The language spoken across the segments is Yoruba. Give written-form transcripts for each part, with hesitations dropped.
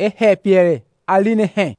he piere aline hen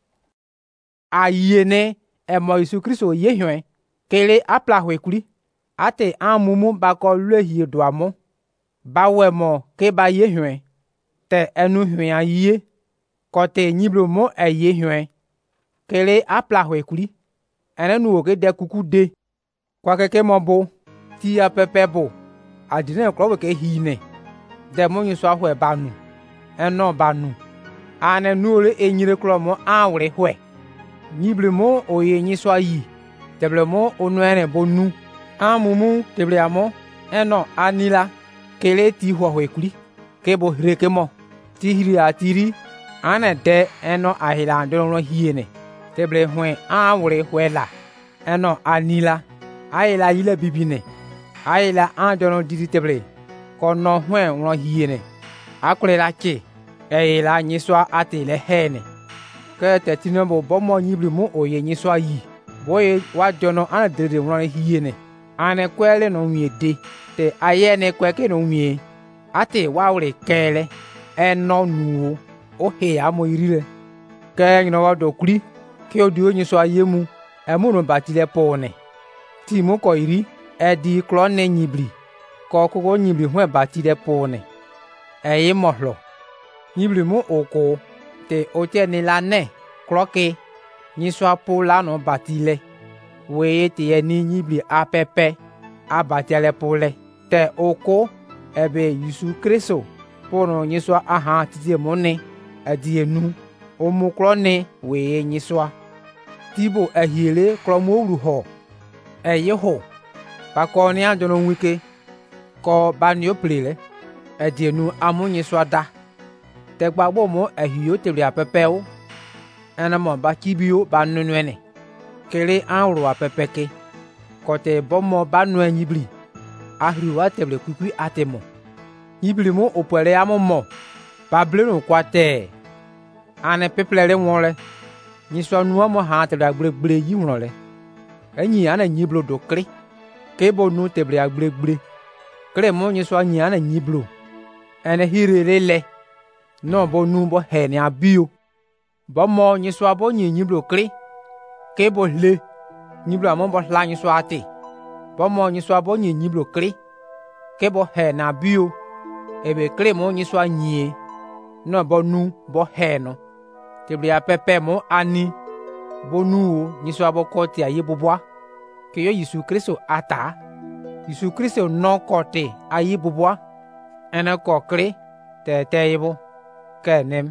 ayene emo Yesu Kristo ye hwen kele apla hwekuli ate amumu bako lue hi do amo ba wemo ke ba ye hwen te enu hwen aye kote nyiblo mo ye hwen kele apla hwekuli enenu oke de kuku de kwa keke mo bo ti ya pepe bo adine kro ke hine de mo nyiso ahwe banu eno banu ane nuole enyire kro mo awre hwe nyiblo mo oye nyiso ayi teble mo onwene bonu amumu teble amo eno anila kele ti hwekuli ke bo hreke mo ti hiri atiri ane de eno ahila ndoro hiene teble hwe awre hwela eno anila ayela yile bibine ayela andono didi teble kono hwe wro hiene akurela che ayela nyiswa atele hene ke tetino bomo nyibli mu oye nyiswa yi boye wajono ana dede wro hiene ane kwele no wiede te ayene kweke no wie ate wawre kele eno nuwo o he amo irile ke nyino wado kuri ke odi onyiso ayemu emuno batile pone ti mo ko iri edi klone nyibli ko ko nyibli hwe batile pone eyi mohlo nyibli mo oko te ote ni lane kroke nyiso apola no batile we te eni nyibli apepe abatile pole te oko ebe Yesu Kristo pono nyiso aha titi mone edi enu omu klone we nyiso tibo ehiele kromo ruho eyeho bakoni ajono wike ko banio plele edienu amunyi swada tegbagbo mo ehio tebli apepeo enamo bakibio banunwene kele anru apepeke kote bomo banu enyibli ahriwa teble kukui atemo nyibli mo opere amomo bablenu kwate ane peplele wonle nyiswa nuwa mo ha teble agbregbre yi wonle enyi ana nyiblo do kri kebo nu teble agbregbre kre mo nyiswa nyi ana nyiblo ene hirele no bo nu bo he ni abio bo mo nyiswa bo nyi nyiblo kri kebo le nyiblo amo bo hla nyiswa ati bo mo nyiswa bo nyi nyiblo kri kebo he na bio ebe kre mo nyiswa nyi no bo nu bo he no teble apepe mo ani bonu nyiswa bo koti aye bubwa ke yo Yesu Kristo ata Yesu Kristo no kote aye bubwa ena kokre te yibo kenem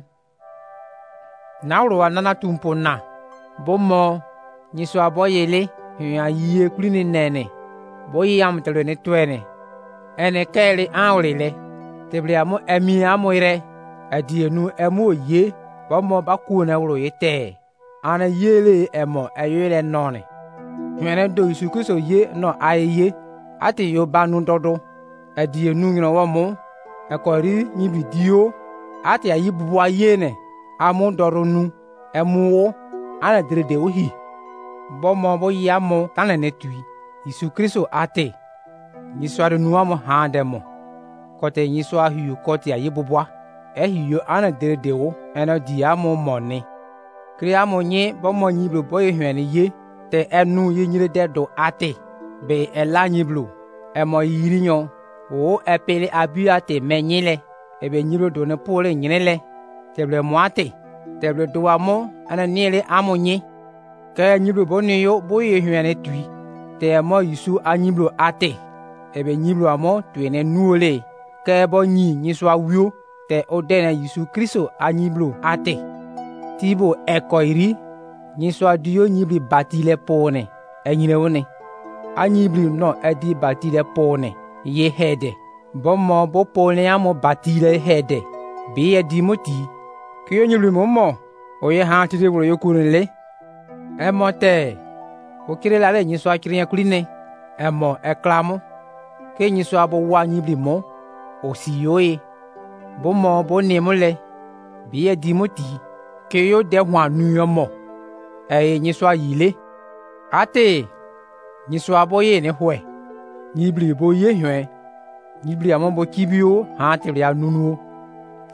nawro anana tumpo na bomo nyiswa bo yele hya yiye kulini nene bo yam tele ne twene ene kele awrele teble amo emi amoire adienu emo ye bomo baku na wro yete ana yele emo ayele none hwene do Yesu Kristo ye no aye ati yo banu dodo adienu ngino womo ekori nyibidio ati ayi bubu ayene amu doronu emuwo ana drede ohi bomo bo yamo tanene tui Yesu Kristo ati nyisware nuamo handemo kote nyiswa hiyo kote ayi bubu ehiyo ana drede wo ena diamo moni kriamo nye bomo nyiblo boye hwene ye te enu ye nyire dedo ate be ela nyiblo emo yirinyo o epele abiate menyile ebe nyiro do ne pole nyinele teble moate teble do amo ana niele amonye ke nyiblo boniyo boye hwene tui te emo Yesu anyiblo ate ebe nyiblo amo twene nuole ke bo nyi nyiso awio te odena Yesu Kristo anyiblo ate tibo ekoiri nyiso adio nyibli batile pone enyine woni anyibli no edi batile pone ye hede bomo bo pone amo batile hede be edimoti kiyo nyibli momo oye ha tide woro yokunle emote okire la le nyiso akire kuline emo eklamo ke nyiso abo wa nyibli mo osiyoe bomo bo nemule be edimoti kiyo de hwa nuyomo nyiswa yile ate nyiswa boye ne hwe nyibli boye hwe nyibli amombo kibio ha tele anunu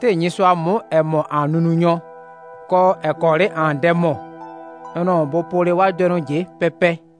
te nyiswa mo emo anununyo ko ekore an demo. Ono bo pole wa jono je pepe.